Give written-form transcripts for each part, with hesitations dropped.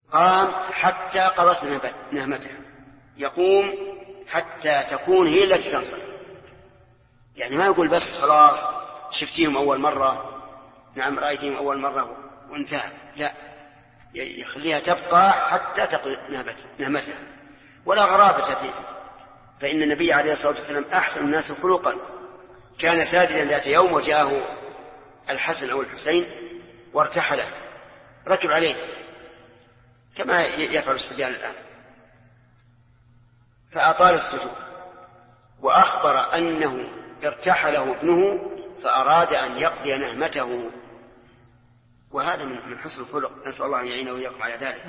قام حتى قضت نهمته، يقوم حتى تكون هي التي تنصرف. يعني ما يقول بس خلاص شفتيهم أول مرة، نعم رأيتهم أول مرة وانتهى، لا، يخليها تبقى حتى تقضي نهمتها. ولا غرابة فيه، فإن النبي عليه الصلاة والسلام أحسن الناس خلقا، كان ساجدا ذات يوم وجاءه الحسن أو الحسين وارتحله، ركب عليه كما يفعل الصبيان الآن، فأطال السجود، وأخبر أنه ارتحله ابنه فأراد أن يقضي نهمته. وهذا من حسن الخلق، نسأل الله أن يعينه ويقم على ذلك.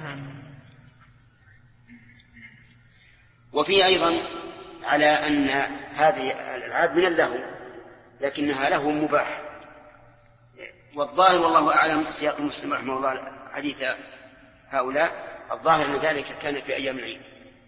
وفي أيضا على أن هذه الألعاب من اللهو لكنها لهو مباح، والظاهر والله أعلم سياق مسلم رحمه الله حديث هؤلاء، الظاهر أن ذلك كان في أيام العيد.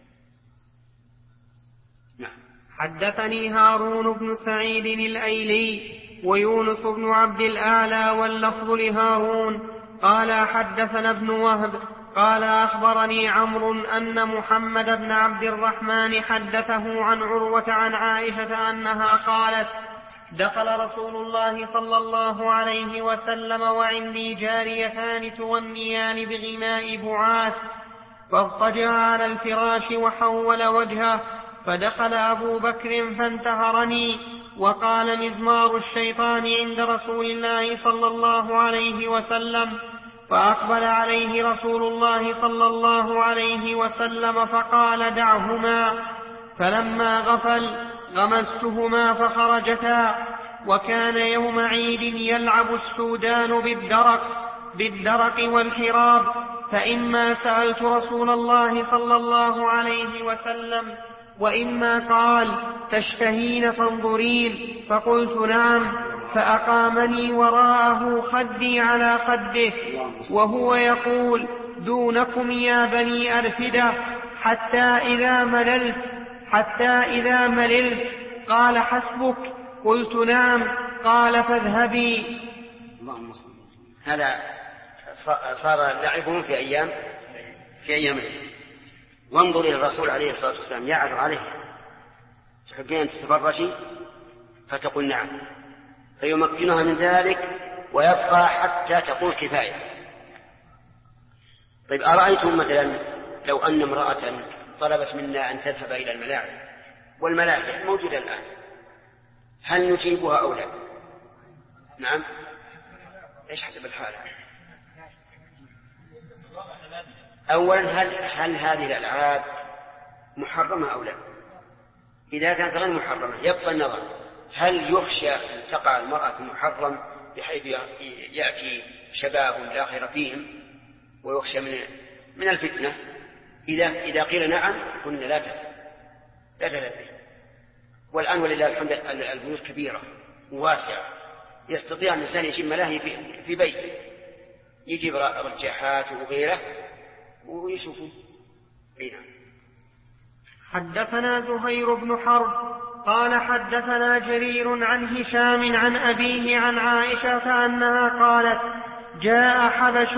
نعم. حدثني هارون بن سعيد الأيلي ويونس بن عبد الأعلى واللفظ لهارون قال حدثنا ابن وهب قال أخبرني عمرو أن محمد بن عبد الرحمن حدثه عن عروة عن عائشة أنها قالت دخل رسول الله صلى الله عليه وسلم وعندي جاريتان تغنيان بغناء بعاث، فاضطجع على الفراش وحول وجهه، فدخل أبو بكر فانتهرني وقال مزمار الشيطان عند رسول الله صلى الله عليه وسلم، فأقبل عليه رسول الله صلى الله عليه وسلم فقال دعهما، فلما غفل غمزتهما فخرجتا. وكان يوم عيد يلعب السودان بالدرق والحراب، فإما سألت رسول الله صلى الله عليه وسلم وإما قال تشتهين فانظرين، فقلت نعم، فأقامني وراءه خدي على خده وهو يقول دونكم يا بني أرفدة، حتى إذا مللت قال حسبك، قلت نعم، قال فاذهبي. اللهم صل. هذا صار لعبهم في أيام وانظر إلى الرسول عليه الصلاة والسلام يعرض عليه تحبين أن تتفرجي فتقول نعم، فيمكنها من ذلك ويبقى حتى تقول كفاية. طيب أرأيتم مثلا لو أن امرأة طلبت منا أن تذهب إلى الملاعب، والملاعب موجودة الآن، هل نجيبها أو لا؟ نعم. إيش حسب الحالة؟ أولا هل هذه الألعاب محرمة أو لا؟ إذا كانت غير محرمة يبقى النظر، هل يخشى أن تقع المرأة في محرم بحيث يأتي شباب لا خير فيهم ويخشى من الفتنة؟ إذا قيل نعم قلنا لا تذهب. والآن ولله الحمد البيوت كبيرة وواسعة، يستطيع الإنسان يجيب ملاهي في بيته، يجيب رجاحات وغيره ويشوفوا. حدثنا زهير بن حرب قال حدثنا جرير عن هشام عن أبيه عن عائشة أنها قالت جاء حبش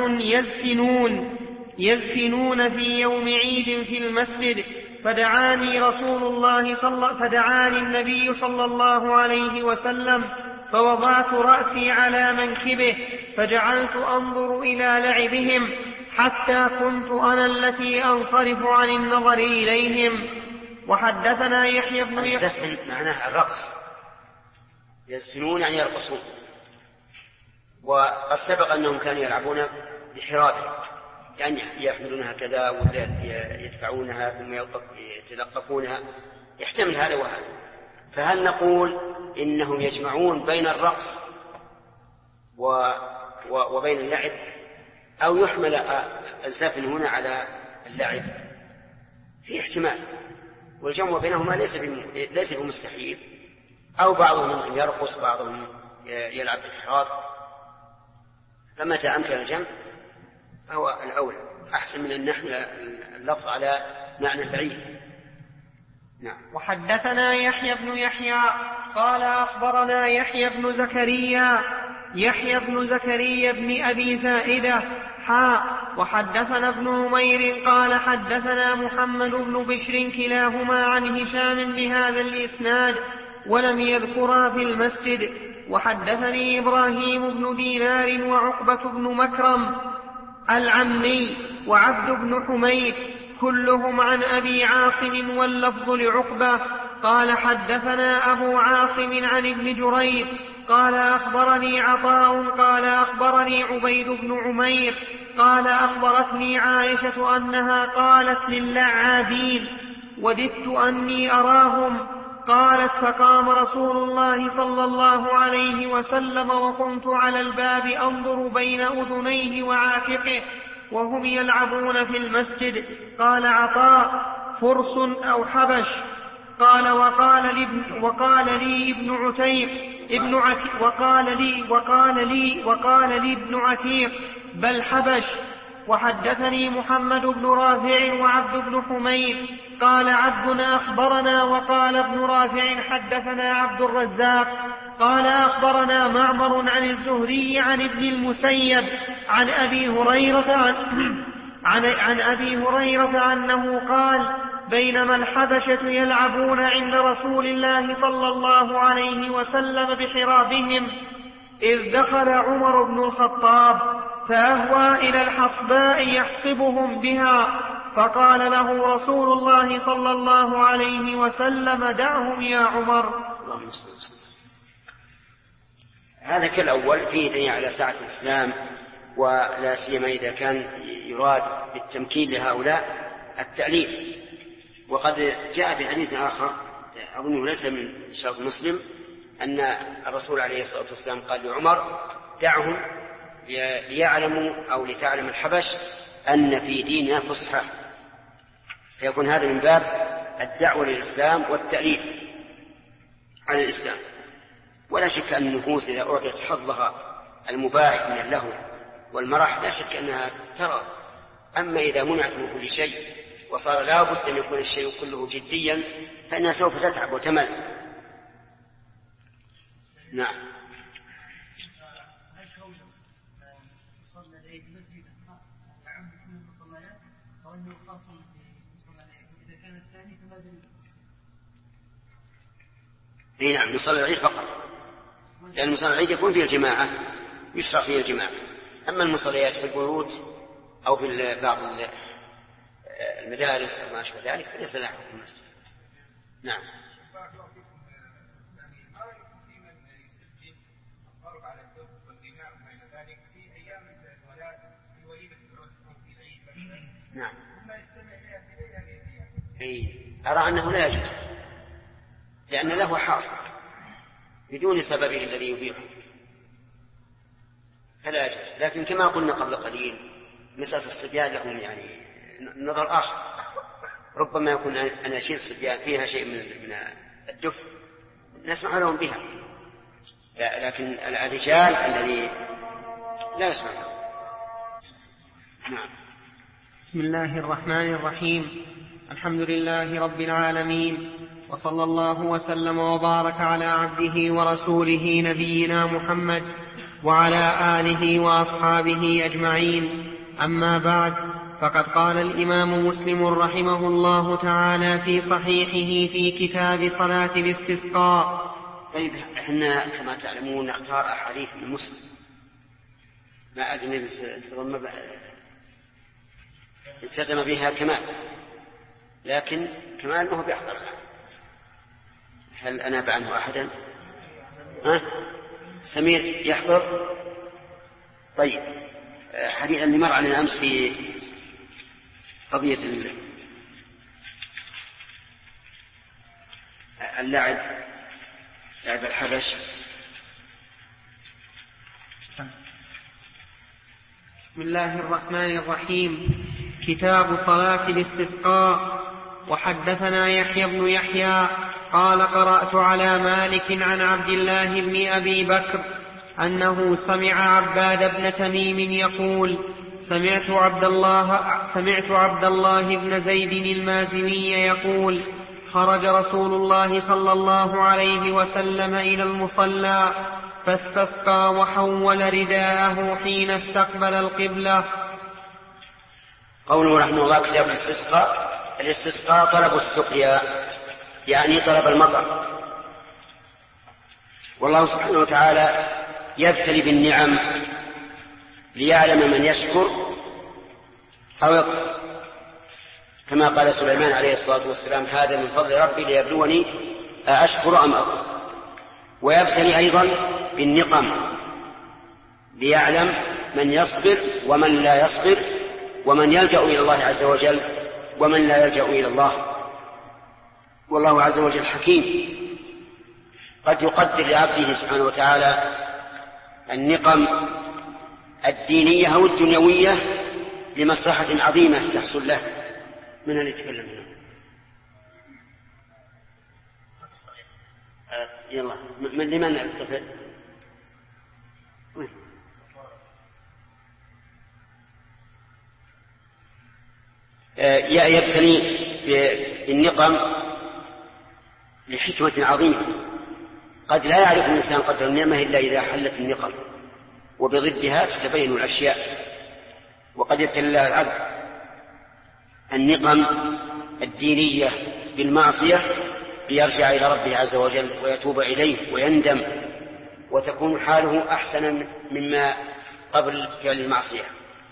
يزفنون في يوم عيد في المسجد، فدعاني النبي صلى الله عليه وسلم، فوضعت رأسي على منكبه فجعلت أنظر إلى لعبهم حتى كنت أنا التي أنصرف عن النظر إليهم. وحدثنا يحيى بن الزفن معناه الرقص، يزفنون يعني يرقصون، وقد سبق أنهم كانوا يلعبون بحرابه، يعني يحملونها كذا ويدفعونها ثم يتلقفونها، يحتمل هذا وهذا. فهل نقول إنهم يجمعون بين الرقص وبين اللعب، أو يحمل الزفن هنا على اللعب؟ في احتمال، والجمع بينهما ليس بمستحيل، أو بعضهم يرقص بعضهم يلعب بالحراب، فمتى أمكن الجمع فهو الأولى، أحسن من أن نحمل اللفظ على معنى بعيد. نعم. وحدثنا يحيى بن يحيى قال أخبرنا يحيى بن زكريا بن أبي زائدة وحدثنا ابن عمير قال حدثنا محمد بن بشر كلاهما عن هشام بهذا الإسناد ولم يذكرا في المسجد. وحدثني إبراهيم بن دينار وعقبة بن مكرم العمي وعبد بن حميد كلهم عن أبي عاصم واللفظ لعقبة قال حدثنا أبو عاصم عن ابن جريج قال أخبرني عطاء قال أخبرني عبيد بن عمير قال أخبرتني عائشة أنها قالت للعابين وددت أني أراهم. قالت فقام رسول الله صلى الله عليه وسلم وكنت على الباب أنظر بين أذنيه وعاتقه وهم يلعبون في المسجد. قال عطاء فرس أو حبش. قال وقال لي ابن عتيق بل حبش. وحدثني محمد بن رافع وعبد بن حميد قال عبد أخبرنا وقال ابن رافع حدثنا عبد الرزاق قال أخبرنا معمر عن الزهري عن ابن المسيب عن أبي هريرة أنه قال بينما الحبشة يلعبون عند رسول الله صلى الله عليه وسلم بحرابهم إذ دخل عمر بن الخطاب فأهوى إلى الحصباء يحصبهم بها فقال له رسول الله صلى الله عليه وسلم دعهم يا عمر. هذا كالأول فيه دليل على سعة الإسلام ولا سيما إذا كان يراد بالتمكين لهؤلاء التأليف. وقد جاء في حديث آخر أظنه ليس من شرط مسلم أن الرسول عليه الصلاة والسلام قال لعمر دعهم ليعلموا أو لتعلم الحبش أن في ديننا فصحى. فيكون هذا من باب الدعوة للإسلام والتأليف على الإسلام. ولا شك أن النفوس إذا أعطت حظها المباح من اللهو والمرح لا شك أنها ترى. أما إذا منعت من كل شيء وصار لا بد أن يكون الشيء كله جديا فإنها سوف تتعب وتمل. نعم. نعم نصلي العيد فقط لأن مصلى العيد يكون فيه الجماعة يشرع فيه الجماعة. أما المصليات في البيوت أو في بعض المدارس أو ما أشبه ذلك فليس لها حكم المسجد. نعم. نعم. أرى أنه لا يجوز لأن له حاصل بدون سببه الذي يبيحه فلا يجوز. لكن كما قلنا قبل قليل مسألة الصبيان لهم يعني نظر آخر. ربما يكون أناشيد الصبيان فيها شيء من الدف نسمع لهم بها لكن الرجال الذي لا يسمع لهم. نعم. بسم الله الرحمن الرحيم. الحمد لله رب العالمين وصلى الله وسلم وبارك على عبده ورسوله نبينا محمد وعلى آله وأصحابه أجمعين. أما بعد فقد قال الإمام مسلم رحمه الله تعالى في صحيحه في كتاب صلاة الاستسقاء. طيب احنا كما تعلمون نختار أحاديث من مسلم ما أدري التزم بها كمال لكن كمال ما هو بيحضر له. هل أناب عنه أحدا؟ سمير يحضر؟ طيب حديث اللي مر علينا أمس في قضية اللعب لعب الحبش. بسم الله الرحمن الرحيم. كتاب صلاة الاستسقاء. وحدثنا يحيى بن يحيى قال قرأت على مالك عن عبد الله بن أبي بكر أنه سمع عباد بن تميم يقول سمعت عبد الله بن زيد المازني يقول خرج رسول الله صلى الله عليه وسلم إلى المصلى فاستسقى وحول رداءه حين استقبل القبلة قوله رحمه الله كتاب الاستسقاء طلب السقيا، يعني طلب المطر. والله سبحانه وتعالى يبتلي بالنعم ليعلم من يشكر أو يكفر، كما قال سليمان عليه الصلاة والسلام: هذا من فضل ربي ليبلوني أشكر أم أكفر. ويبتلي أيضا بالنقم ليعلم من يصبر ومن لا يصبر، ومن يلجأ إلى الله عز وجل ومن لا يلجأ إلى الله. والله عز وجل حكيم، قد يقدر لعبده سبحانه وتعالى النقم الدينية أو الدنيوية لمصلحة عظيمة تحصل له. من اللي يتكلم هنا؟ يلا، من لمن الطفل؟ يبتلي بالنقم لحكمة عظيمة. قد لا يعرف الإنسان قدر النعمة إلا إذا حلت النقم، وبضدها تتبين الأشياء. وقد يبتلي العبد النقم الدينية بالمعصية ليرجع إلى ربه عز وجل ويتوب إليه ويندم، وتكون حاله أحسن مما قبل فعل المعصية.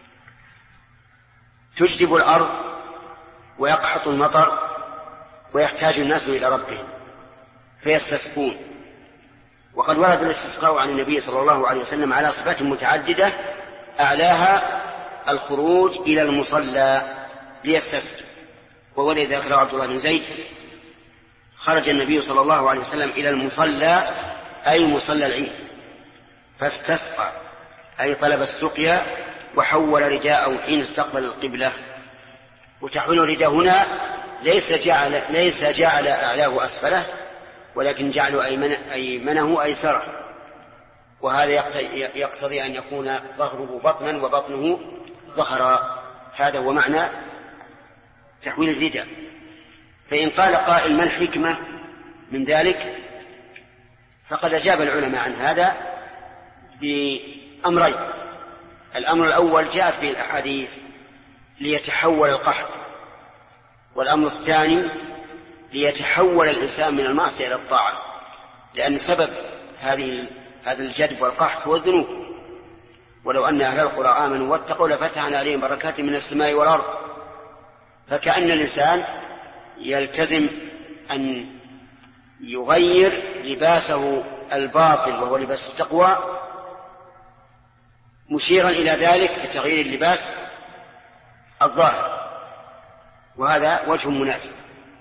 تجدب الأرض ويقحط المطر ويحتاج الناس إلى ربهم فيستسقون. وقد ورد الاستسقاء عن النبي صلى الله عليه وسلم على صفات متعددة، أعلاها الخروج إلى المصلى ليستسقي. وولد ذكر عبد الله بن زيد: خرج النبي صلى الله عليه وسلم إلى المصلى، أي مصلى العيد، فاستسقى أي طلب السقيا، وحول رداءه حين استقبل القبلة. وتحويل الرداء هنا ليس جعل أعلاه أسفله، ولكن جعل أيمنه أيسره، وهذا يقتضي أن يكون ظهره بطنا وبطنه ظهرا. هذا هو معنى تحويل الرداء. فإن قال قائل: ما الحكمة من ذلك؟ فقد أجاب العلماء عن هذا بأمرين. الأمر الأول جاءت به الأحاديث ليتحول القحط، والأمر الثاني ليتحول الإنسان من المعصية إلى الطاعة، لأن سبب هذا الجدب والقحط هو الذنوب. ولو أن أهل القرى آمنوا واتقوا لفتحنا عليهم بركات من السماء والأرض. فكأن الإنسان يلتزم أن يغير لباسه الباطل وهو لباس التقوى، مشيرا إلى ذلك بتغيير اللباس الظاهر، وهذا وجه مناسب.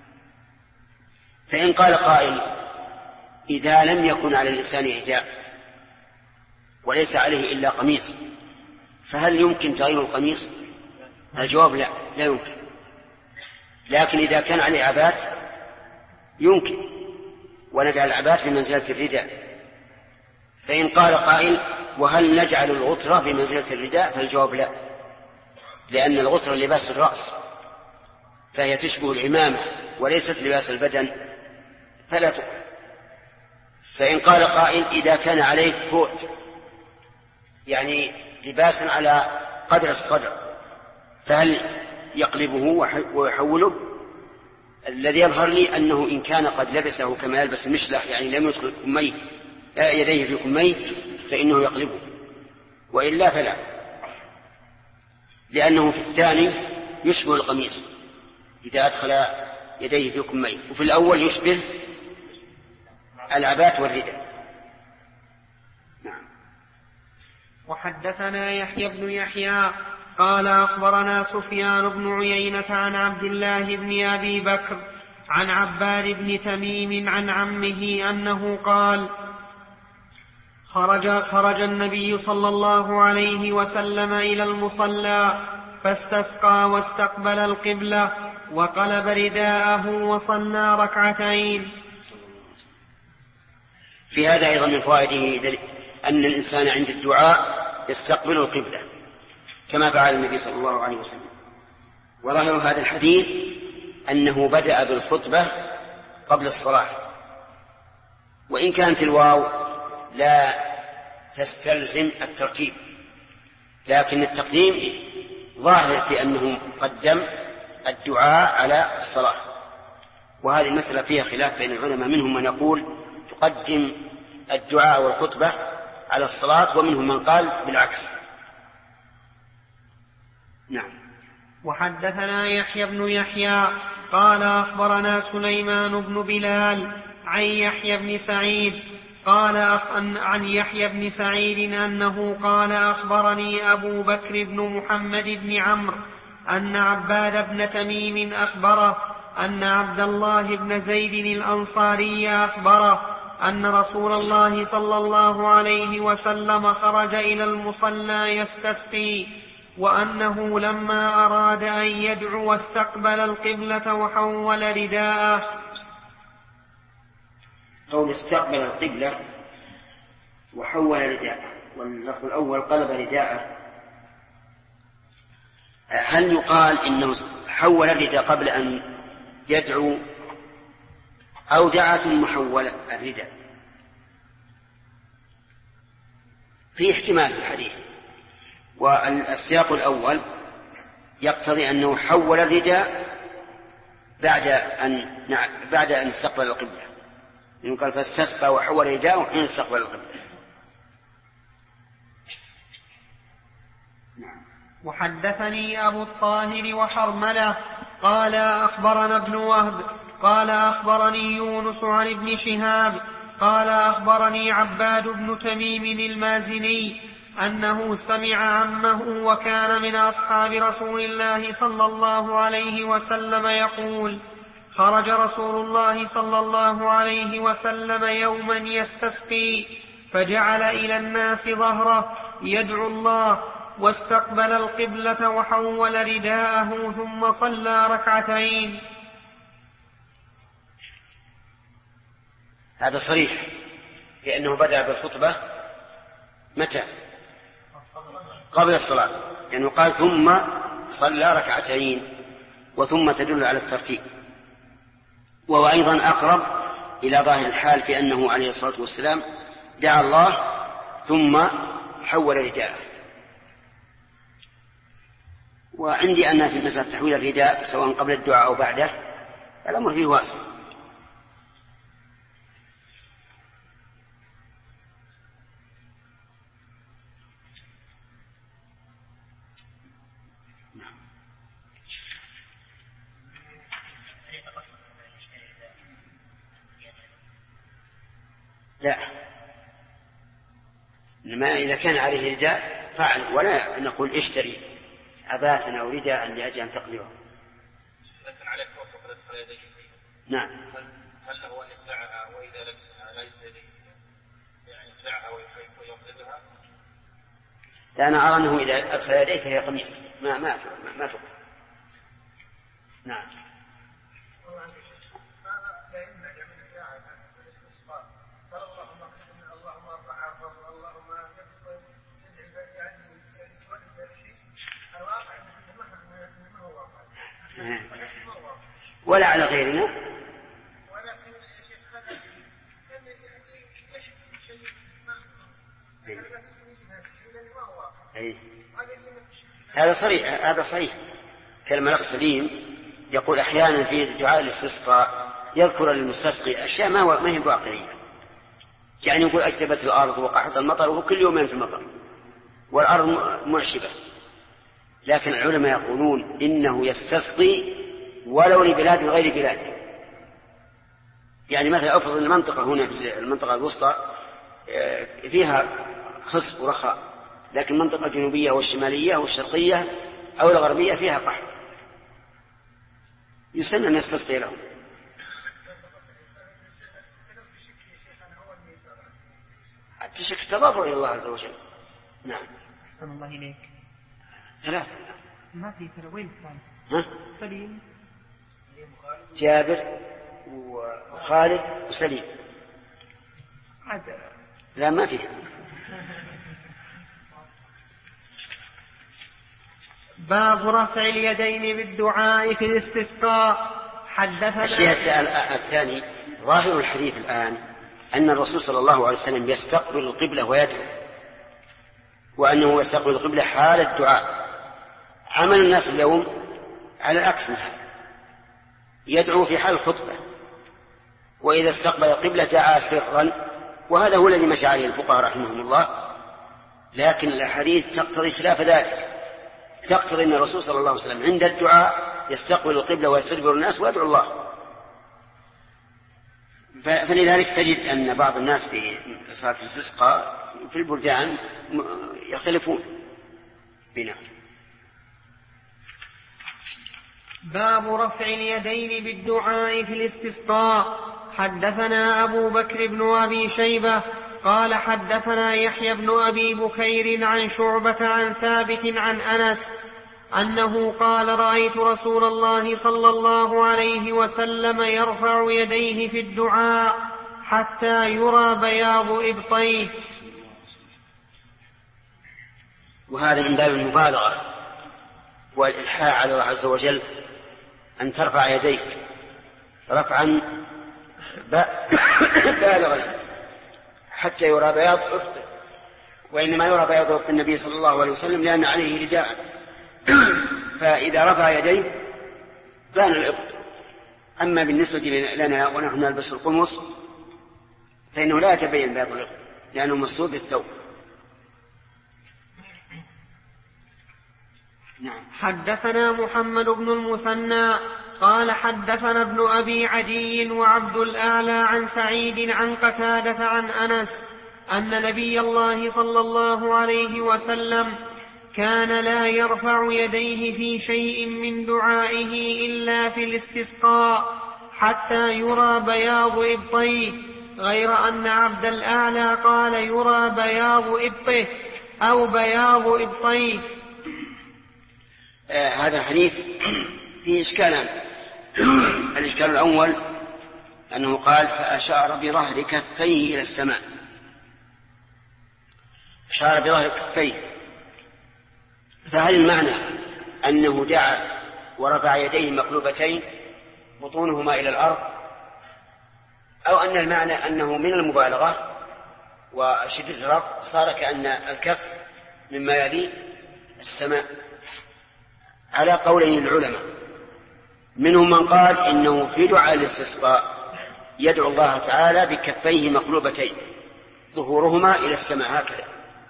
فإن قال قائل: إذا لم يكن على الإنسان رداء وليس عليه إلا قميص، فهل يمكن تغيير القميص؟ الجواب: لا يمكن. لكن إذا كان عليه عبات يمكن، ونجعل العبات بمنزلة الرداء. فإن قال قائل: وهل نجعل الغترة بمنزلة الرداء؟ فالجواب: لا، لأن الغترة لباس الرأس، فهي تشبه العمامة وليست لباس البدن، فلا تقل. فإن قال قائل: إذا كان عليه كوت، يعني لباسا على قدر الصدر، فهل يقلبه ويحوله؟ الذي يظهر لي أنه إن كان قد لبسه كما يلبس المشلح، يعني لم يدخل يديه في كميه، فإنه يقلبه، وإلا فلا، لأنه في الثاني يشبه القميص إذا أدخل يديه في كميه، وفي الأول يشبه العبات والرداء. نعم. وحدثنا يحيى بن يحيى قال أخبرنا سفيان بن عيينة عن عبد الله بن أبي بكر عن عباد بن تميم عن عمه أنه قال: خرج النبي صلى الله عليه وسلم إلى المصلى فاستسقى واستقبل القبلة وقلب رداءه وصلى ركعتين. في هذا أيضا من فوائده أن الإنسان عند الدعاء يستقبل القبلة كما فعل النبي صلى الله عليه وسلم. وظاهر هذا الحديث أنه بدأ بالخطبة قبل الصلاة، وإن كانت الواو لا تستلزم الترتيب، لكن التقديم ظاهر في أنه قدم الدعاء على الصلاة، وهذه المسألة فيها خلاف بين العلماء، منهم من يقول تقدم الدعاء والخطبة على الصلاة، ومنهم من قال بالعكس. نعم. وحدثنا يحيى بن يحيى قال أخبرنا سليمان بن بلال عن يحيى بن سعيد قال عن يحيى بن سعيد أنه قال أخبرني أبو بكر بن محمد بن عمرو أن عباد بن تميم أخبره أن عبد الله بن زيد الأنصاري أخبره أن رسول الله صلى الله عليه وسلم خرج إلى المصلى يستسقي، وأنه لما أراد أن يدعو استقبل القبلة وحول رداءه. قول استقبل القبلة وحول رداءه، واللفظ الأول قلب رداءه، هل يقال إنه حول الرداء قبل أن يدعو أو دعا ثم حول الرداء؟ في احتمال في الحديث، والسياق الأول يقتضي أنه حول الرداء بعد أن استقبل القبلة، إنه قال فاستسقى وحول رداءه حين استقبل القبلة. وحدثني أبو الطاهر وحرملة قال أخبرنا ابن وهب قال أخبرني يونس عن ابن شهاب قال أخبرني عباد بن تميم المازني أنه سمع عمه وكان من أصحاب رسول الله صلى الله عليه وسلم يقول: خرج رسول الله صلى الله عليه وسلم يوما يستسقي فجعل إلى الناس ظهره يدعو الله، واستقبل القبلة وحول رداءه ثم صلى ركعتين. هذا صريح لأنه بدأ بالخطبة متى؟ قبل الصلاة، لأنه قال ثم صلى ركعتين، وثم تدل على الترتيب، وهو أيضا أقرب إلى ظاهر الحال في أنه عليه الصلاة والسلام دعا الله ثم حول رداءه. وعندي أن في مسألة تحويل الرداء سواء قبل الدعاء أو بعده الأمر فيه واسع. لا، إنما إذا كان عليه رداء فعل، ولا نقول اشتري عباءة أو رداء لأجل أن تقلبه. لكن عليك وفق يدخل يديه فيها. نعم. هل له أن يخلعها وإذا لبسها لا يديه يعني يخلعها ويقلبها؟ لا، أنا أرى أنه إذا أدخل يديه فهي قميص ما تقل. نعم. ولا على غيرنا. ولكن يا شيخ هذا صحيح. كلمة الأخ سليم يقول أحيانا في دعاء الاستسقاء يذكر للمستسقي أشياء ما هي بعقلية، يعني يقول أجدبت الأرض وقحط المطر، وهو كل يوم ينزل مطر والأرض معشبة، لكن العلماء يقولون إنه يستسقي ولو لبلاد غير بلاده. يعني مثلا أفرض المنطقة هنا في المنطقة الوسطى فيها خصب ورخاء، لكن المنطقة الجنوبية والشمالية والشرقية أو الغربية فيها قحط، يسن أن يستسقي لهم. التشك تضرع إلى الله عز وجل. نعم. أحسن الله إليك. ثلاثة. ما في وين كان؟ ها؟ سليم، جابر وخالد وسليم. لا ما فيه. باب رفع اليدين بالدعاء في الاستسقاء. حدثنا الشيء الثاني ظاهر الحديث الآن أن الرسول صلى الله عليه وسلم يستقبل القبلة ويدعو، وأنه يستقبل القبلة حال الدعاء عمل الناس اليوم على العكس من هذا، يدعو في حال الخطبة، وإذا استقبل القبلة دعا سرا، وهذا هو الذي مشى عليه الفقهاء رحمهم الله. لكن الأحاديث تقتضي خلاف ذلك، تقتضي أن الرسول صلى الله عليه وسلم عند الدعاء يستقبل القبلة ويستدبر الناس ويدعو الله. فلذلك تجد أن بعض الناس في صلاة الاستسقاء في البلدان يختلفون بنا. باب رفع اليدين بالدعاء في الاستسقاء. حدثنا أبو بكر بن أبي شيبة قال حدثنا يحيى بن أبي بكير عن شعبة عن ثابت عن أنس أنه قال رأيت رسول الله صلى الله عليه وسلم يرفع يديه في الدعاء حتى يرى بياض إبطيه. وهذا من باب المبالغة والإلحاح على الله عز وجل، أن ترفع يديك رفعا بالغا حتى يرى بياض إبطه، وإنما يرى بياض إبط النبي صلى الله عليه وسلم لأن عليه رداء، فإذا رفع يديه بان الإبط. أما بالنسبة لنا ونحن نلبس القمص فإنه لا يتبين بياض الإبط لأنه مستور بالثوب. نعم. حدثنا محمد بن المثنى قال حدثنا ابن أبي عدي وعبد الأعلى عن سعيد عن قتادة عن أنس أن نبي الله صلى الله عليه وسلم كان لا يرفع يديه في شيء من دعائه إلا في الاستسقاء حتى يرى بياض إبطيه، غير أن عبد الأعلى قال يرى بياض إبطه أو بياض إبطيه. هذا الحديث فيه إشكالان. الإشكال الأول أنه قال فأشار بظهر كفيه إلى السماء، أشار بظهر كفيه، فهل المعنى أنه دعا ورفع يديه مقلوبتين بطونهما إلى الأرض، أو أن المعنى أنه من المبالغة وشدة الرفع صار كأن الكف مما يلي السماء؟ على قولين العلماء، منهم من قال إنه في دعاء الاستسقاء يدعو الله تعالى بكفيه مقلوبتين ظهورهما إلى السماء هكذا،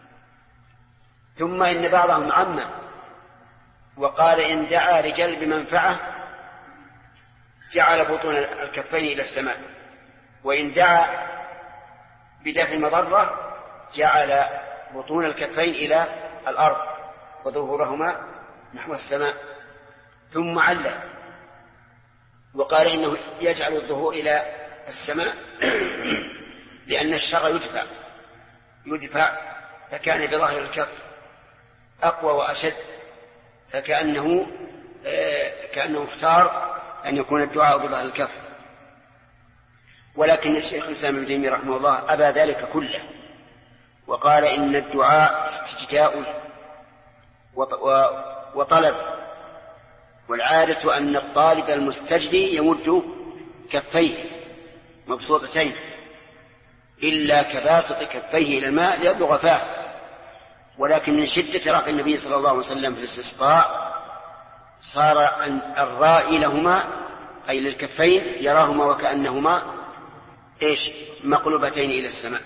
ثم إن بعضهم عمم وقال إن دعا رجال بمنفعة جعل بطون الكفين إلى السماء، وإن دعا بدفع مضرة جعل بطون الكفين إلى الأرض وظهورهما نحو السماء، ثم علّ وقال إنه يجعل الظهور إلى السماء لأن الشر يدفع فكان بظاهر الكف أقوى وأشد، فكأنه اختار أن يكون الدعاء بظاهر الكف. ولكن الشيخ الإسلام ابن تيمية رحمه الله أبى ذلك كله، وقال إن الدعاء استجداء وطلب، والعادة أن الطالب المستجدي يمد كفيه مبسوطتين إلا كباسط كفيه إلى الماء ليبلغ فاه، ولكن من شدة رفع النبي صلى الله عليه وسلم في الاستسقاء صار الرائي لهما أي للكفين يراهما وكأنهما مقلوبتين إلى السماء.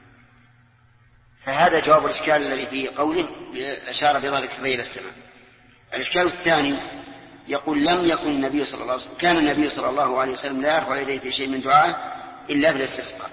فهذا جواب الإشكال الذي في قوله أشار بظهر كفيه إلى السماء. الإشكال الثاني يقول لم يكن النبي صلى الله عليه وسلم كان النبي صلى الله عليه وسلم لا يرفع يديه في شيء من دعائه إلا في الاستسقاء،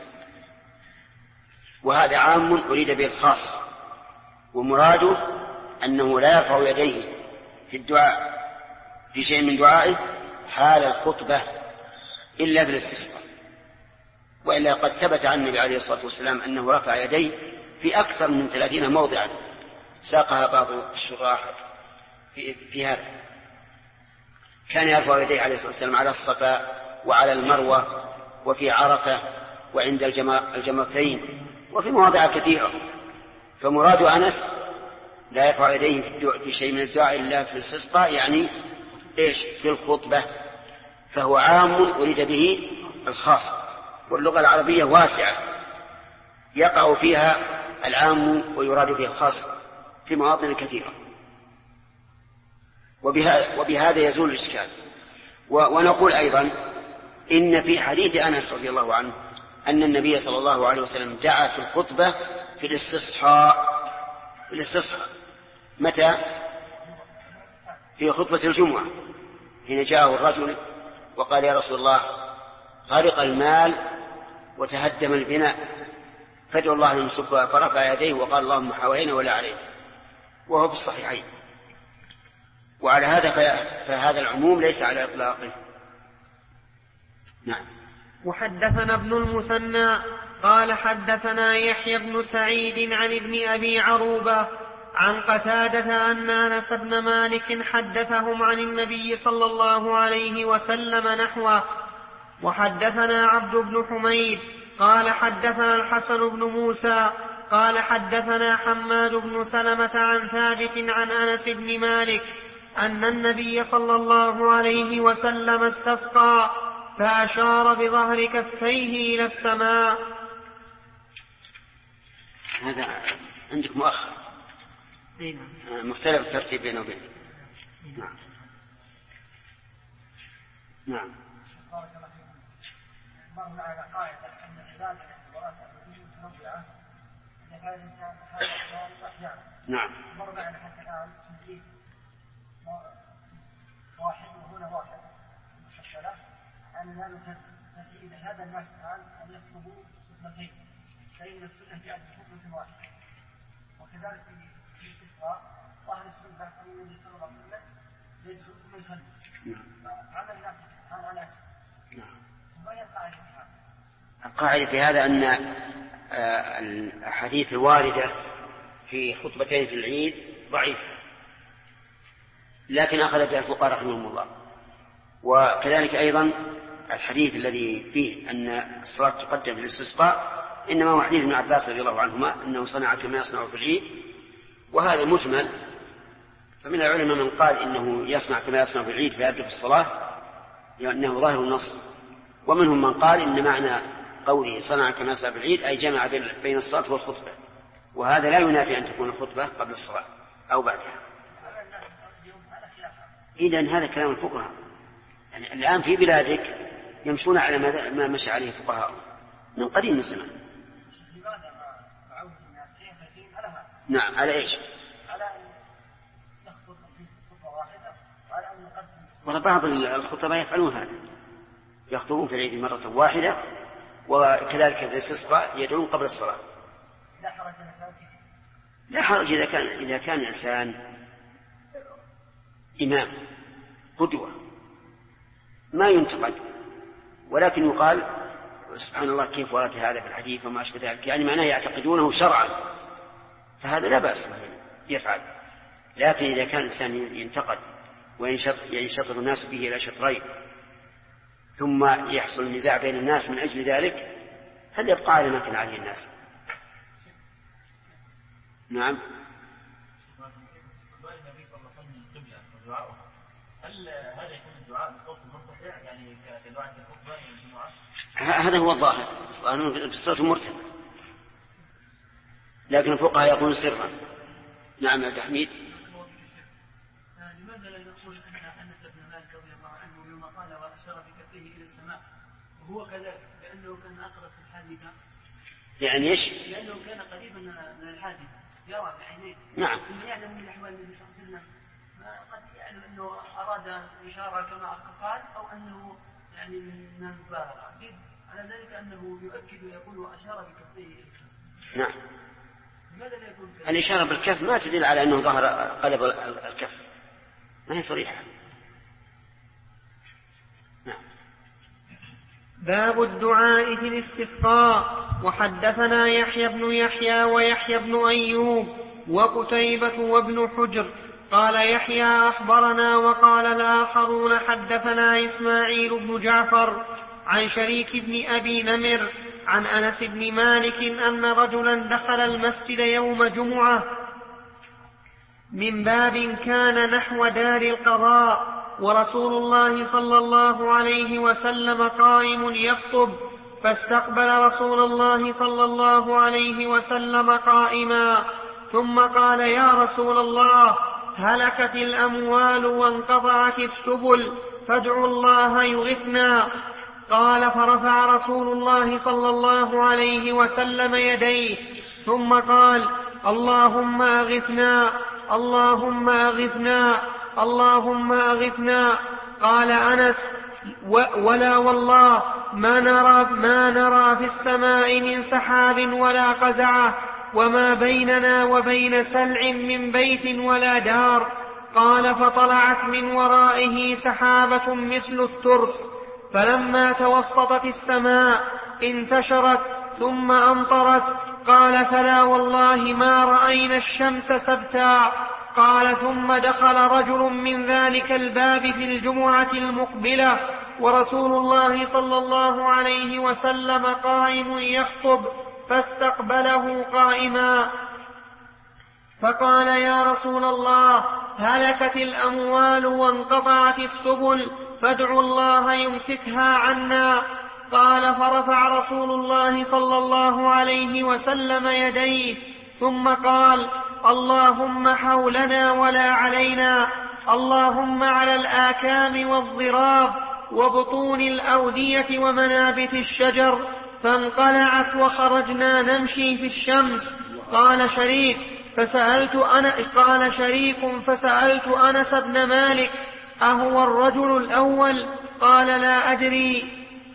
وهذا عام أريد به الخاص، ومراده أنه لا يرفع يديه في الدعاء في شيء من دعائه حال الخطبة إلا في الاستسقاء، وإلا قد ثبت عن النبي عليه الصلاة والسلام أنه رفع يديه في أكثر من 30 موضعا ساقها بعض الشراح في هذا. كان يرفع يديه عليه الصلاة والسلام على الصفا وعلى المروة وفي عرفة وعند الجمرتين وفي مواضع كثيرة. فمراد أنس لا يرفع يديه في شيء من الدعاء إلا في الاستسقاء، يعني في الخطبة، فهو عام أريد به الخاص، واللغة العربية واسعة يقع فيها العام ويراد به الخاص في مواطن كثيرة. وبهذا يزول الإشكال. ونقول أيضا إن في حديث أنس رضي الله عنه أن النبي صلى الله عليه وسلم دعا في الخطبة في الاستصحاء. متى؟ في خطبة الجمعة حين جاءه الرجل وقال يا رسول الله غرق المال وتهدم البناء فادعو الله أن يمسكها، فرفع يديه وقال اللهم حوالينا ولا علينا، وهو في الصحيحين. وعلى هذا فهذا العموم ليس على إطلاقه. نعم. وحدثنا ابن المثنى قال حدثنا يحيى بن سعيد عن ابن أبي عروبة عن قتادة أن أنس بن مالك حدثهم عن النبي صلى الله عليه وسلم نحوه. وحدثنا عبد بن حميد قال حدثنا الحسن بن موسى قال حدثنا حماد بن سلمة عن ثابت عن أنس بن مالك أن النبي صلى الله عليه وسلم استسقى فأشار بظهر كفيه إلى السماء. هذا عندك مؤخر مختلف الترتيب بينه وبينه. نعم. نعم. مرنا على قاعدة أن العبادة الاعتبارات الأبدية متنوعة إذا كان الإنسان هذا أحيانا. نعم. مر معنا حتى الآن تنزيل واحد وهنا واحد مشكلة أننا نكذب. فإذا هذا الناس الآن أن يخطبوا خطبتين فإن السنة جاءت بخطبة واحدة. وكذلك في الاستسقاء ظاهر السنة أن النبي صلى الله عليه وسلم يدعو ثم يصلي. عمل الناس على العكس. القاعدة في هذا أن الحديث الواردة في خطبتين في العيد ضعيفة، لكن أخذ بها الفقهاء رحمهم الله. وكذلك أيضا الحديث الذي فيه أن الصلاة تقدم في الاستسقاء إنما هو حديث ابن عباس رضي الله عنهما أنه صنع كما يصنع في العيد، وهذا مجمل. فمن العلماء من قال إنه يصنع كما يصنع في العيد فيبدأ في الصلاة لأنه ظاهر النص، ومنهم من قال إن معنى قوله صنع كما صنع في العيد أي جمع بين الصلاة والخطبة، وهذا لا ينافي أن تكون الخطبة قبل الصلاة أو بعدها. إذن هذا كلام الفقهاء. يعني الآن في بلادك يمشون على ما مشى عليه الفقهاء من قديم الزمان. نعم. على إيش؟ على أن نخطب في خطبة واحدة وعلى أن نقدم. وبعض الخطباء يفعلون هذا، يخطبون في العيد مرة واحدة، وكذلك في الاستسقاء يدعون قبل الصلاة. لا حرج إذا كان الإنسان إمام قدوة ما ينتقد، ولكن يقال سبحان الله كيف ورد هذا في الحديث وما أشبه ذلك، يعني معناه يعتقدونه شرعا، فهذا لا بأس يفعل. لكن إذا كان الإنسان ينتقد وينشطر الناس به إلى شطرين ثم يحصل النزاع بين الناس من أجل ذلك، هل يبقى على ما كان عليه الناس؟ نعم. هل هذا يكون الدعاء بصوت مرتفع يعني كدعاء الخطبة الجمعة؟ هذا هو الظاهر بالصوت المرتفع، لكن الفقهاء يقولون سرا. نعم يا تحميد. لماذا لا نقول أن أنس بن مالك رضي الله عنه يوم قال وأشار بكفيه إلى السماء وهو كذلك لأنه كان أقرب في الحادثة؟ يعني إيش؟ لأنه كان قريبا من الحادثة يرى بعينيه. نعم. ثم يعلم من أحوال النبي صلى الله عليه وسلم قد يعلم أنه أراد إشارة كما قال أو أنه يعني من المبالغة. زيد على ذلك أنه يؤكد ويقول وأشار بكفيه إلى السماء. نعم. لماذا لا يكون كذلك؟ الإشارة بالكف ما تدل على أنه ظهر قلب الكف، ما هي صريحة. نعم. باب الدعاء في الاستسقاء. وحدثنا يحيى بن يحيى ويحيى بن أيوب وقتيبة وابن حجر قال يحيى أخبرنا وقال الآخرون حدثنا إسماعيل بن جعفر عن شريك بن أبي نمر عن أنس بن مالك أن رجلا دخل المسجد يوم جمعة من باب كان نحو دار القضاء ورسول الله صلى الله عليه وسلم قائم يخطب، فاستقبل رسول الله صلى الله عليه وسلم قائما، ثم قال يا رسول الله هلكت الأموال وانقطعت السبل فادعوا الله يغثنا. قال فرفع رسول الله صلى الله عليه وسلم يديه ثم قال اللهم أغثنا اللهم أغثنا اللهم أغثنا. قال أنس ولا والله ما نرى في السماء من سحاب ولا قزعة وما بيننا وبين سلع من بيت ولا دار. قال فطلعت من ورائه سحابة مثل الترس فلما توسطت السماء انتشرت ثم أمطرت. قال فلا والله ما رأينا الشمس سبتا. قال ثم دخل رجل من ذلك الباب في الجمعة المقبلة ورسول الله صلى الله عليه وسلم قائم يخطب فاستقبله قائما فقال يا رسول الله هلكت الأموال وانقطعت السبل فادعوا الله يمسكها عنا. قال فرفع رسول الله صلى الله عليه وسلم يديه ثم قال اللهم حولنا ولا علينا اللهم على الآكام والضراب وبطون الأودية ومنابت الشجر. فانقلعت وخرجنا نمشي في الشمس. قال شريك فسألت أنس بن مالك أهو الرجل الأول؟ قال لا أدري.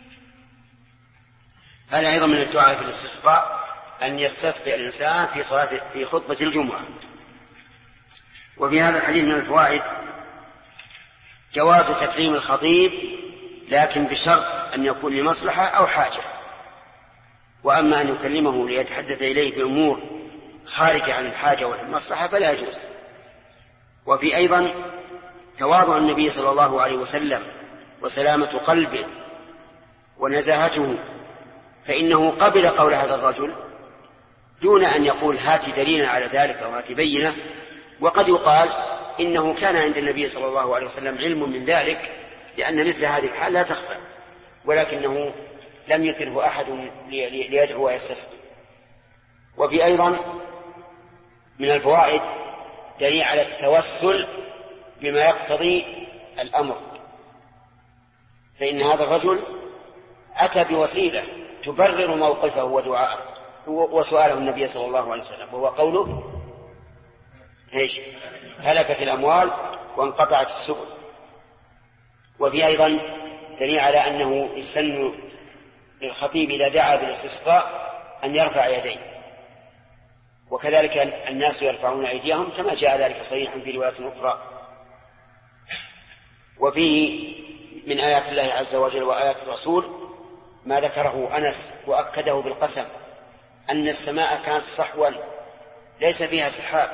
هذا أيضا من الدعاء في الاستسقاء أن يستسقي الإنسان في خطبة الجمعة. وفي هذا الحديث من الفوائد جواز تكريم الخطيب لكن بشرط أن يكون لمصلحة أو حاجة. وأما أن يكلمه ليتحدث إليه بأمور خارجة عن الحاجة والمصلحة فلا يجوز. وفي أيضا تواضع النبي صلى الله عليه وسلم وسلامة قلبه ونزاهته، فإنه قبل قول هذا الرجل دون أن يقول هات دليلا على ذلك أو هات بينة. وقد يقال إنه كان عند النبي صلى الله عليه وسلم علم من ذلك لأن مثل هذه الحال لا تخفى، ولكنه لم يثره أحد ليدعو ويستسقي. وفي أيضا من الفوائد دليل على التوسل بما يقتضي الأمر، فإن هذا الرجل أتى بوسيلة تبرر موقفه ودعاءه وسؤاله النبي صلى الله عليه وسلم، وهو قوله ايش؟ هلكت الأموال وانقطعت السبل. وفي أيضا دليل على أنه يسن للخطيب إذا دعا بالاستسقاء أن يرفع يديه، وكذلك الناس يرفعون أيديهم كما جاء ذلك صريحا في رواية أخرى. وفيه من آيات الله عز وجل وآيات الرسول ما ذكره أنس وأكده بالقسم أن السماء كانت صحوا ليس فيها سحاب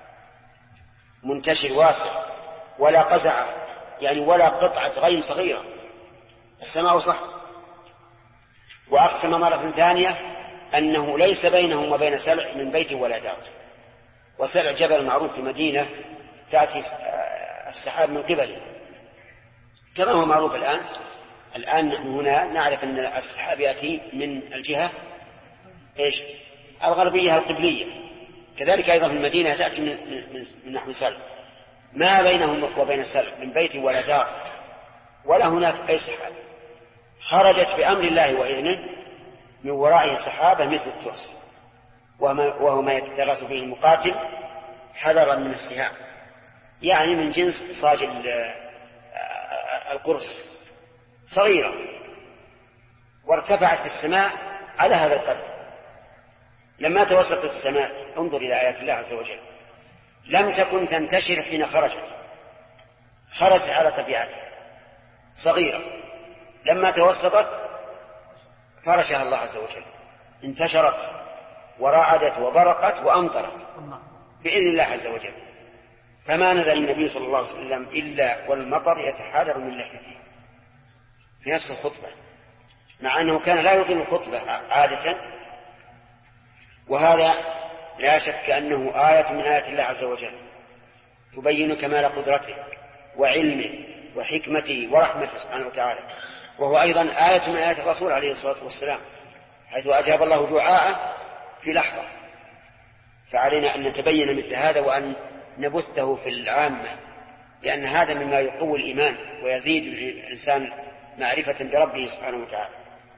منتشر واسع ولا قزعة، يعني ولا قطعة غيم صغيرة، السماء صح. وأقسم مرة ثانية أنه ليس بينهم وبين سلع من بيت ولا دار. وسلع جبل معروف في مدينة تأتي السحاب من قبله كما هو معروف الآن نحن هنا نعرف أن السحاب يأتي من الجهة إيش؟ الغربية القبلية، كذلك أيضا في المدينة تأتي من نحو سلع. ما بينهم وبين السلع من بيت ولا دار ولا هناك أي سحاب، خرجت بأمر الله وإذنه من ورائه سحابة مثل الترس، وهو ما يتدرس به المقاتل حذرا من السهام، يعني من جنس صاج القرص صغيرة، وارتفعت في السماء على هذا القدر. لما توسطت السماء انظر إلى آيات الله عز وجل، لم تكن تنتشر حين خرجت على طبيعتها صغيرة، لما توسطت فرشها الله عز وجل، انتشرت ورعدت وبرقت وأمطرت بإذن الله عز وجل. فما نزل النبي صلى الله عليه وسلم إلا والمطر يتحادر من لحيته في نفس الخطبة، مع أنه كان لا يطيل الخطبة عادة. وهذا لا شك أنه آية من آيات الله عز وجل تبين كمال قدرته وعلمه وحكمته ورحمته سبحانه وتعالى، وهو أيضا آية من آيات الرسول عليه الصلاة والسلام حيث أجاب الله دعاءه في لحظة. فعلينا أن نتبين مثل هذا وأن نبثه في العامة، لأن هذا مما يقوي الإيمان ويزيد للإنسان معرفة بربه سبحانه وتعالى.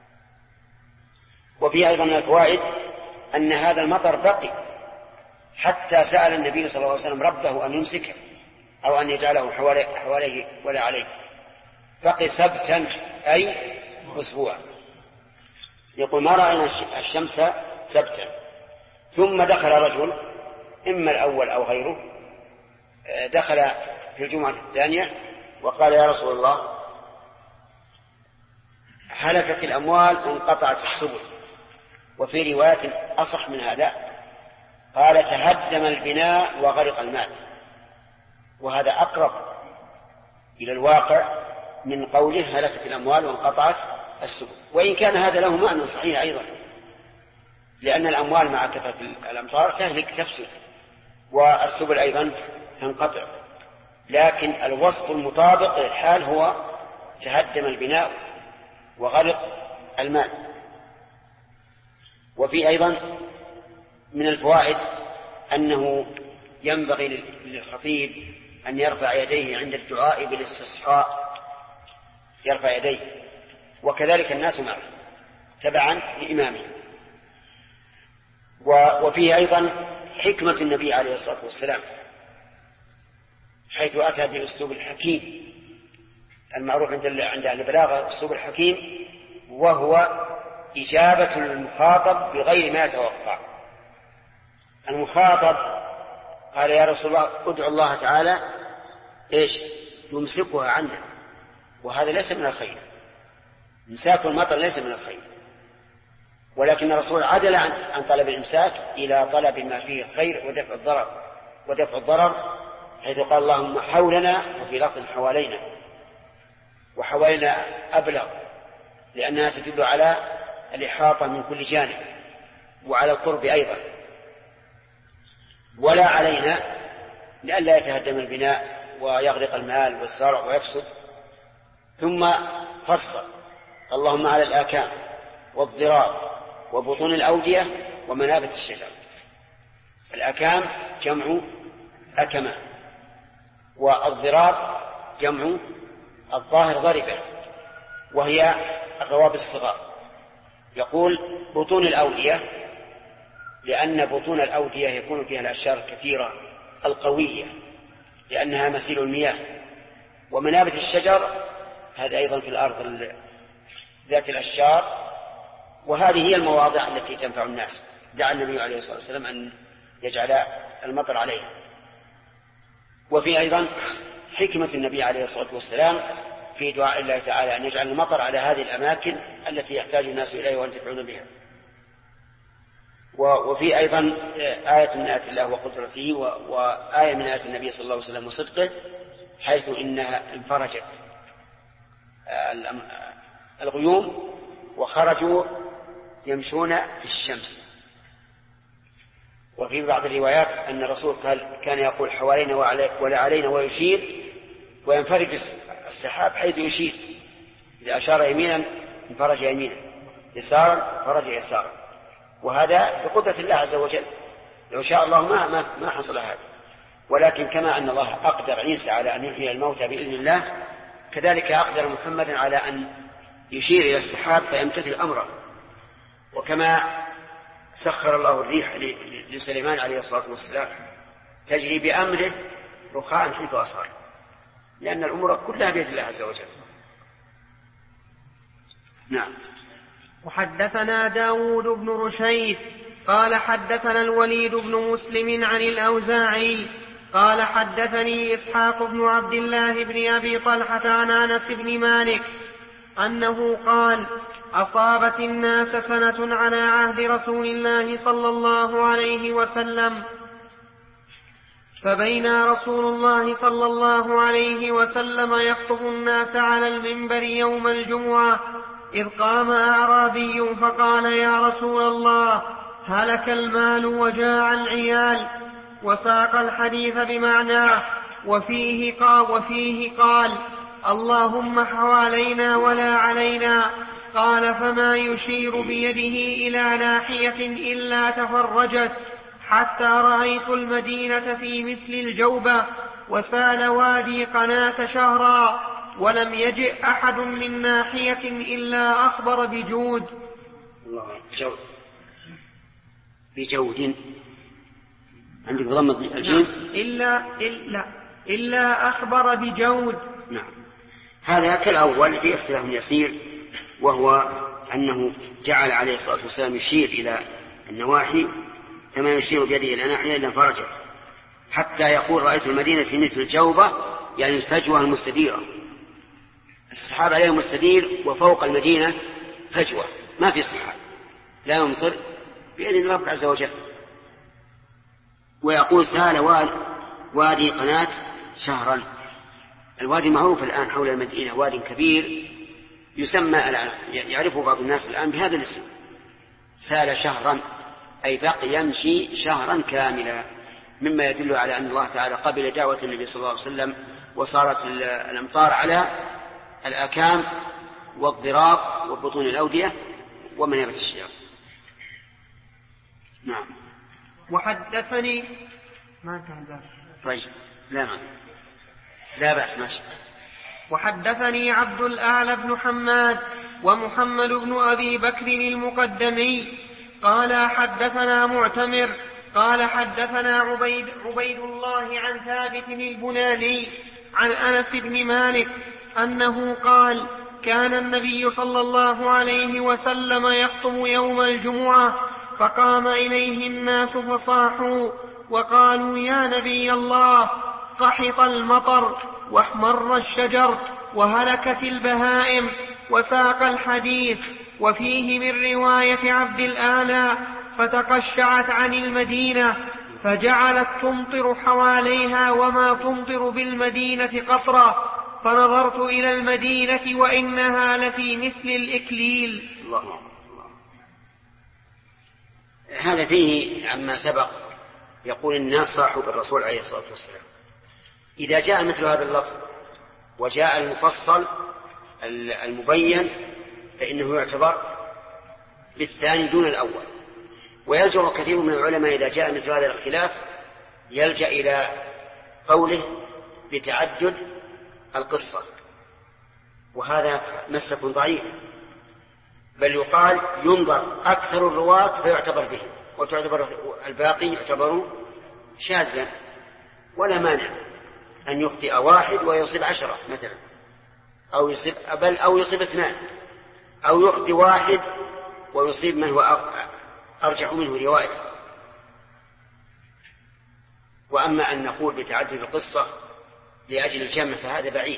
وفي أيضا من الفوائد أن هذا المطر بقي حتى سأل النبي صلى الله عليه وسلم ربه أن يمسكه أو أن يجعله حواليه ولا عليه، بقي سبتا أي أسبوع. يقول ما رأينا الشمس سبتا. ثم دخل رجل إما الأول أو غيره، دخل في الجمعة الثانية وقال يا رسول الله هلكت الأموال وانقطعت السبل. وفي رواية أصح من هذا قال تهدم البناء وغرق المال، وهذا أقرب إلى الواقع من قوله هلكت الأموال وانقطعت السبل، وإن كان هذا له معنى صحيح أيضا، لأن الأموال مع كثرة الأمطار تهلك تفسد، والسبل أيضا تنقطع، لكن الوصف المطابق للحال هو تهدم البناء وغرق المال. وفي أيضا من الفوائد أنه ينبغي للخطيب أن يرفع يديه عند الدعاء بالاستصحاء، يرفع يديه، وكذلك الناس معه تبعا لإمامه. وفيه أيضا حكمة النبي عليه الصلاة والسلام حيث أتى بالأسلوب الحكيم المعروف عند أهل البلاغة، أسلوب الحكيم وهو إجابة المخاطب بغير ما يتوقع. المخاطب قال يا رسول الله ادعو الله تعالى يمسكها عنه، وهذا ليس من الخير، إمساك المطر ليس من الخير، ولكن الرسول عدل عن طلب الإمساك إلى طلب ما فيه الخير ودفع الضرر، حيث قال اللهم حولنا، وفي لفظ حوالينا، وحوالينا أبلغ لأنها تدل على الإحاطة من كل جانب وعلى القرب أيضا. ولا علينا لئلا يتهدم البناء ويغرق المال والزرع ويفسد. ثم فصل اللهم على الآكام والضراب وبطون الأودية ومنابت الشجر. الآكام جمع أكمة، والضراب جمع الظاهر ضربة، وهي الرواب الصغار. يقول بطون الأودية لأن بطون الأودية يكون فيها الأشجار الكثيرة القوية لأنها مسيل المياه. ومنابت الشجر هذا أيضا في الأرض ذات الأشجار، وهذه هي المواضع التي تنفع الناس. دعا النبي عليه الصلاة والسلام أن يجعل المطر عليها. وفي أيضا حكمة النبي عليه الصلاة والسلام في دعاء الله تعالى أن يجعل المطر على هذه الأماكن التي يحتاج الناس إليها وينتفعون بها. وفي أيضا آية من آيات الله وقدرته، وآية من آيات النبي صلى الله عليه وسلم وصدقه، حيث إنها انفرجت الغيوم وخرجوا يمشون في الشمس. وفي بعض الروايات أن الرسول كان يقول حوالينا ولا علينا ويشير، وينفرج السحاب حيث يشير، إذا أشار يمينا انفرج يمينا، يسارا انفرج يسارا، وهذا بقدرة الله عز وجل. لو شاء الله ما حصل هذا. ولكن كما أن الله أقدر عيسى على أن يحيي الموتى بإذن الله، كذلك أقدر محمدا على أن يشير إلى السحاب فيمتثل أمره. وكما سخر الله الريح لسليمان عليه الصلاة والسلام تجري بأمره رخاء حيث أصار، لأن الأمور كلها بيد الله عز وجل. نعم. وحدثنا داود بن رشيد قال حدثنا الوليد بن مسلم عن الأوزاعي قال حدثني إسحاق بن عبد الله بن أبي طلحة عن أنس بن مالك أنه قال أصابت الناس سنة على عهد رسول الله صلى الله عليه وسلم، فبينا رسول الله صلى الله عليه وسلم يخطب الناس على المنبر يوم الجمعة إذ قام أعرابي فقال يا رسول الله هلك المال وجاع العيال، وساق الحديث بمعناه، وفيه قال اللهم حوالينا ولا علينا. قال فما يشير بيده إلى ناحية إلا تفرجت حتى رأيت المدينة في مثل الجوبة، وسال وادي قناة شهرا، ولم يجئ أحد من ناحية إلا أخبر بجود. بجود عندك ضم الجيم. إلا أخبر بجود. نعم. هذا كالأول في اختلاف يسير، وهو أنه جعل عليه الصلاة والسلام يشير إلى النواحي كما يشير بيده إلى ناحية إلا انفرجت، حتى يقول رأيت المدينة في مثل الجوبة، يعني الفجوة المستديرة. السحاب عليه مستدير، وفوق المدينة فجوة ما في سحاب، لا يمطر بإذن الله عز وجل. ويقول سال وادي قناة شهرا. الوادي معروف الآن حول المدينة، وادي كبير يسمى يعرفه بعض الناس الآن بهذا الاسم، سال شهرا، أي بقي يمشي شهرا كاملا، مما يدل على أن الله تعالى قبل دعوة النبي صلى الله عليه وسلم، وصارت الأمطار على الأكام والضراب وبطون الأودية ومنابت الشجر. نعم. وحدثني ما كان طيب لا بأس ماشي. وحدثني عبد الأعلى بن حماد ومحمد بن أبي بكر المقدمي قال حدثنا معتمر قال حدثنا عبيد الله عن ثابت البناني عن أنس بن مالك أنه قال كان النبي صلى الله عليه وسلم يخطب يوم الجمعة، فقام إليه الناس فصاحوا وقالوا يا نبي الله، قحط المطر واحمر الشجر وهلكت البهائم، وساق الحديث. وفيه من رواية عبد الأعلى فتقشعت عن المدينة فجعلت تمطر حواليها وما تمطر بالمدينة قطرة، فنظرت إلى المدينة وإنها لفي مثل الإكليل. الله. هذا فيه عما سبق، يقول الناس صاحوا بالرسول عليه الصلاة والسلام. إذا جاء مثل هذا اللفظ وجاء المفصل المبين فإنه يعتبر بالثاني دون الأول. ويلجأ كثير من العلماء إذا جاء مثل هذا الاختلاف يلجأ إلى قوله بتعدد القصة، وهذا مسلك ضعيف، بل يقال ينظر أكثر الرواة فيعتبر به، وتعتبر الباقي يعتبر شاذا، ولا مانع أن يخطئ واحد ويصيب 10 مثلا، أو يصيب 2، أو يخطئ واحد ويصيب من هو أرجح منه رواية. وأما أن نقول بتعدد القصة لأجل الجمع فهذا بعيد.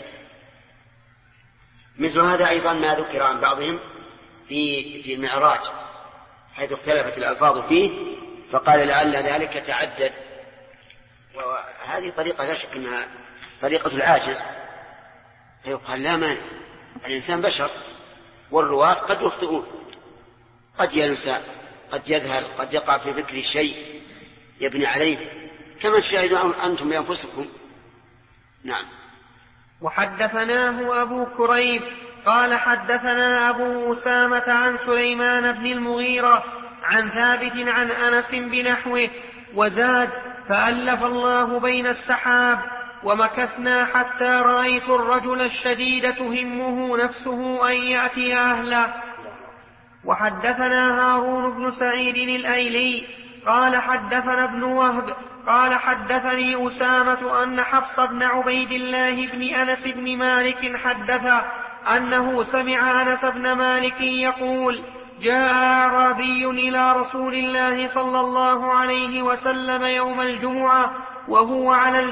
مثل هذا أيضا ما ذكر عن بعضهم في المعراج، حيث اختلفت الألفاظ فيه فقال لعل ذلك تعدد، وهذه طريقة لا شك أنها طريقة العاجز، فيقال لا مانع، الإنسان بشر والرواة قد يخطئون، قد ينسى، قد يذهل، قد يقع في فكر شيء يبني عليه، كما تشاهدون أنتم بأنفسكم. نعم. وحدثناه أبو كريب قال حدثنا أبو أسامة عن سليمان بن المغيرة عن ثابت عن أنس بنحوه، وزاد فألف الله بين السحاب، ومكثنا حتى رأيت الرجل الشديد تهمه نفسه أن يأتي أهله. وحدثنا هارون بن سعيد الأيلي قال حدثنا ابن وهب قال حدثني أسامة أن حفص بن عبيد الله بن أنس بن مالك حدثه أنه سمع أنس بن مالك يقول جاء أعرابي إلى رسول الله صلى الله عليه وسلم يوم الجمعة وهو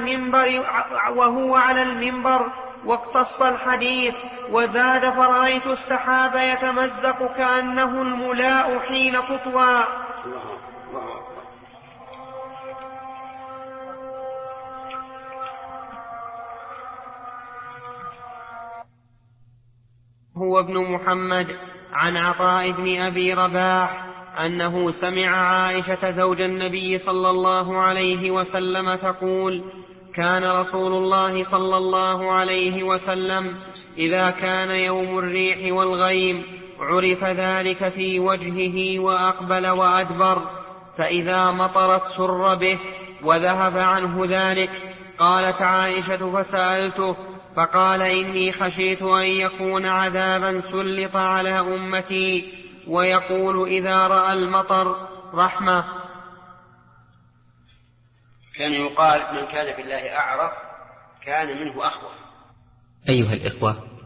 على المنبر واقتص الحديث، وزاد فرأيت السحاب يتمزق كأنه الملاء حين تطوى. هو ابن محمد عن عطاء بن أبي رباح أنه سمع عائشة زوج النبي صلى الله عليه وسلم تقول كان رسول الله صلى الله عليه وسلم إذا كان يوم الريح والغيم عرف ذلك في وجهه وأقبل وأدبر، فإذا مطرت سر به وذهب عنه ذلك. قالت عائشة فسألته فقال إني خشيت أن يكون عذابا سلط على أمتي ويقول إذا رأى المطر رحمة. كان يقال من كان بالله أعرف كان منه أخوف. أيها الإخوة،